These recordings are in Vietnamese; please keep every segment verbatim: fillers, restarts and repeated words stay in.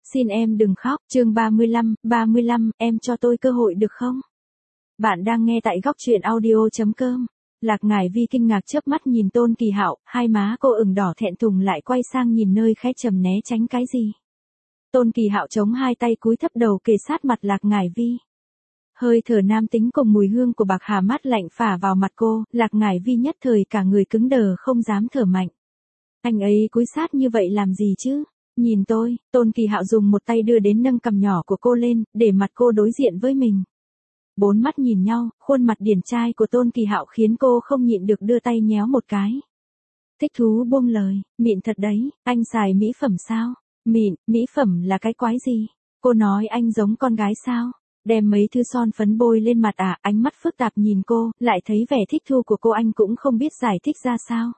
Xin em đừng khóc, chương ba mươi lăm, ba mươi lăm, em cho tôi cơ hội được không? Bạn đang nghe tại góc truyện audio chấm com. Lạc Ngải Vi kinh ngạc chớp mắt nhìn Tôn Kỳ Hạo, hai má cô ửng đỏ thẹn thùng lại quay sang nhìn nơi khẽ trầm né tránh cái gì. Tôn Kỳ Hạo chống hai tay cúi thấp đầu kề sát mặt Lạc Ngải Vi. Hơi thở nam tính cùng mùi hương của bạc hà mát lạnh phả vào mặt cô, Lạc Ngải Vi nhất thời cả người cứng đờ không dám thở mạnh. Anh ấy cúi sát như vậy làm gì chứ? Nhìn tôi, Tôn Kỳ Hạo dùng một tay đưa đến nâng cằm nhỏ của cô lên, để mặt cô đối diện với mình. Bốn mắt nhìn nhau, khuôn mặt điển trai của Tôn Kỳ Hạo khiến cô không nhịn được đưa tay nhéo một cái. Thích thú buông lời, mịn thật đấy, anh xài mỹ phẩm sao? Mịn, mỹ phẩm là cái quái gì? Cô nói anh giống con gái sao? Đem mấy thứ son phấn bôi lên mặt à? Ánh mắt phức tạp nhìn cô, lại thấy vẻ thích thú của cô anh cũng không biết giải thích ra sao.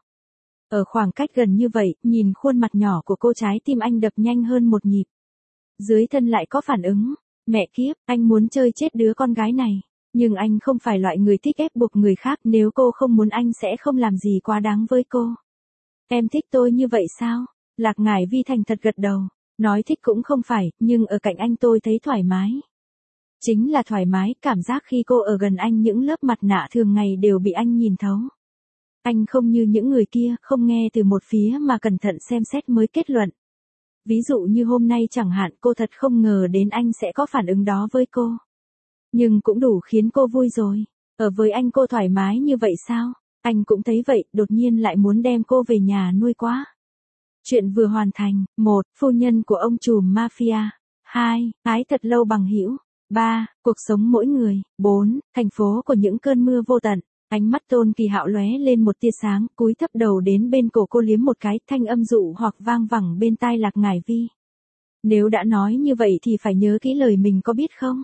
Ở khoảng cách gần như vậy, nhìn khuôn mặt nhỏ của cô trái tim anh đập nhanh hơn một nhịp. Dưới thân lại có phản ứng. Mẹ kiếp, anh muốn chơi chết đứa con gái này. Nhưng anh không phải loại người thích ép buộc người khác, nếu cô không muốn anh sẽ không làm gì quá đáng với cô. Em thích tôi như vậy sao? Lạc Ngải Vi thành thật gật đầu. Nói thích cũng không phải, nhưng ở cạnh anh tôi thấy thoải mái. Chính là thoải mái, cảm giác khi cô ở gần anh những lớp mặt nạ thường ngày đều bị anh nhìn thấu. Anh không như những người kia, không nghe từ một phía mà cẩn thận xem xét mới kết luận. Ví dụ như hôm nay chẳng hạn, cô thật không ngờ đến anh sẽ có phản ứng đó với cô. Nhưng cũng đủ khiến cô vui rồi. Ở với anh cô thoải mái như vậy sao? Anh cũng thấy vậy, đột nhiên lại muốn đem cô về nhà nuôi quá. Chuyện vừa hoàn thành. một. Phu nhân của ông trùm mafia. hai. Ái thật lâu bằng hữu. ba. Cuộc sống mỗi người. bốn. Thành phố của những cơn mưa vô tận. Ánh mắt Tôn Kỳ Hạo lóe lên một tia sáng, cúi thấp đầu đến bên cổ cô liếm một cái, thanh âm dụ hoặc vang vẳng bên tai Lạc Ngải Vi. Nếu đã nói như vậy thì phải nhớ kỹ lời mình có biết không?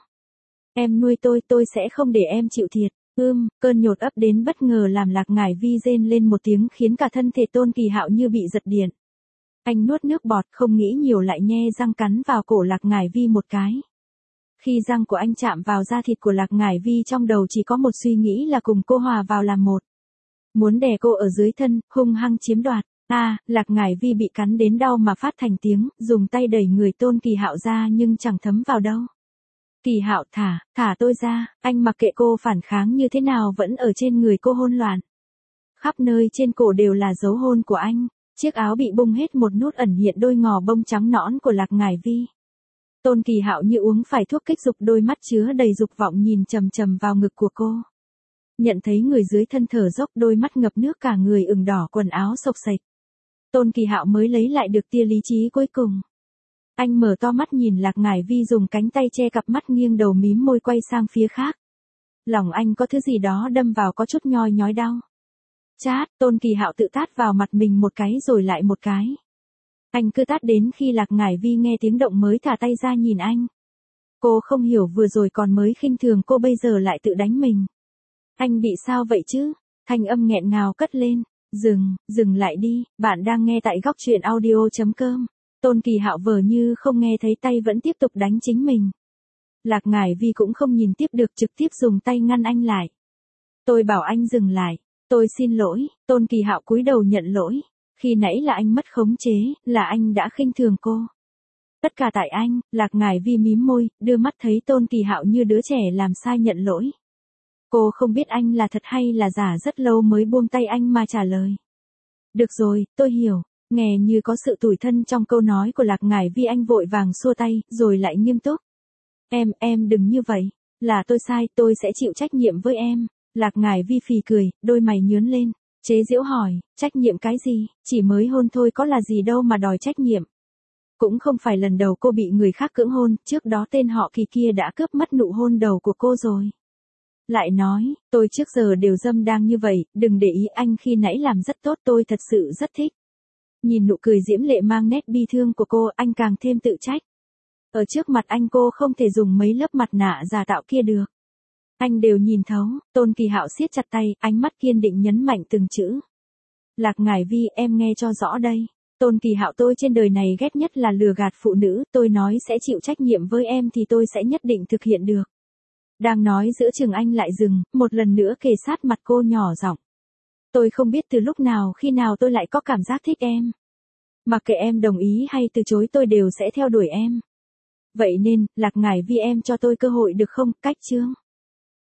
Em nuôi tôi, tôi sẽ không để em chịu thiệt. Ưm, cơn nhột ấp đến bất ngờ làm Lạc Ngải Vi rên lên một tiếng khiến cả thân thể Tôn Kỳ Hạo như bị giật điện. Anh nuốt nước bọt, không nghĩ nhiều lại nhe răng cắn vào cổ Lạc Ngải Vi một cái. Khi răng của anh chạm vào da thịt của Lạc Ngải Vi trong đầu chỉ có một suy nghĩ là cùng cô hòa vào làm một. Muốn đè cô ở dưới thân, hung hăng chiếm đoạt. A, à, Lạc Ngải Vi bị cắn đến đau mà phát thành tiếng, dùng tay đẩy người Tôn Kỳ Hạo ra nhưng chẳng thấm vào đâu. Kỳ Hạo thả, thả tôi ra, anh mặc kệ cô phản kháng như thế nào vẫn ở trên người cô hôn loạn. Khắp nơi trên cổ đều là dấu hôn của anh, chiếc áo bị bung hết một nút ẩn hiện đôi ngò bông trắng nõn của Lạc Ngải Vi. Tôn Kỳ Hạo như uống phải thuốc kích dục, đôi mắt chứa đầy dục vọng nhìn chằm chằm vào ngực của cô. Nhận thấy người dưới thân thở dốc, đôi mắt ngập nước, cả người ửng đỏ, quần áo xộc xệch. Tôn Kỳ Hạo mới lấy lại được tia lý trí cuối cùng. Anh mở to mắt nhìn Lạc Ngải Vi dùng cánh tay che cặp mắt, nghiêng đầu mím môi quay sang phía khác. Lòng anh có thứ gì đó đâm vào có chút nhoi nhói đau. Chát, Tôn Kỳ Hạo tự tát vào mặt mình một cái rồi lại một cái. Anh cứ tát đến khi Lạc Ngải Vi nghe tiếng động mới thả tay ra nhìn anh. Cô không hiểu vừa rồi còn mới khinh thường cô, bây giờ lại tự đánh mình. Anh bị sao vậy chứ? Thanh âm nghẹn ngào cất lên. Dừng, dừng lại đi, bạn đang nghe tại góc truyện audio chấm com. Tôn Kỳ Hạo vờ như không nghe thấy, tay vẫn tiếp tục đánh chính mình. Lạc Ngải Vi cũng không nhìn tiếp được, trực tiếp dùng tay ngăn anh lại. Tôi bảo anh dừng lại. Tôi xin lỗi. Tôn Kỳ Hạo cúi đầu nhận lỗi. Khi nãy là anh mất khống chế, là anh đã khinh thường cô. Tất cả tại anh. Lạc Ngải Vi mím môi, đưa mắt thấy Tôn Kỳ Hạo như đứa trẻ làm sai nhận lỗi. Cô không biết anh là thật hay là giả, rất lâu mới buông tay anh mà trả lời. Được rồi, tôi hiểu. Nghe như có sự tủi thân trong câu nói của Lạc Ngải Vi, anh vội vàng xua tay, rồi lại nghiêm túc. Em, em đừng như vậy. Là tôi sai, tôi sẽ chịu trách nhiệm với em. Lạc Ngải Vi phì cười, đôi mày nhướng lên. Chế giễu hỏi, trách nhiệm cái gì, chỉ mới hôn thôi có là gì đâu mà đòi trách nhiệm. Cũng không phải lần đầu cô bị người khác cưỡng hôn, trước đó tên họ Kỳ kia đã cướp mất nụ hôn đầu của cô rồi. Lại nói, tôi trước giờ đều dâm đang như vậy, đừng để ý, anh khi nãy làm rất tốt, tôi thật sự rất thích. Nhìn nụ cười diễm lệ mang nét bi thương của cô, anh càng thêm tự trách. Ở trước mặt anh cô không thể dùng mấy lớp mặt nạ giả tạo kia được. Anh đều nhìn thấu. Tôn Kỳ Hạo siết chặt tay, ánh mắt kiên định nhấn mạnh từng chữ. Lạc Ngải Vi, em nghe cho rõ đây. Tôn Kỳ Hạo, tôi trên đời này ghét nhất là lừa gạt phụ nữ, tôi nói sẽ chịu trách nhiệm với em thì tôi sẽ nhất định thực hiện được. Đang nói giữa chừng anh lại dừng, một lần nữa kề sát mặt cô nhỏ giọng. Tôi không biết từ lúc nào khi nào tôi lại có cảm giác thích em. Mặc kệ em đồng ý hay từ chối tôi đều sẽ theo đuổi em. Vậy nên, Lạc Ngải Vi em cho tôi cơ hội được không, cách chương.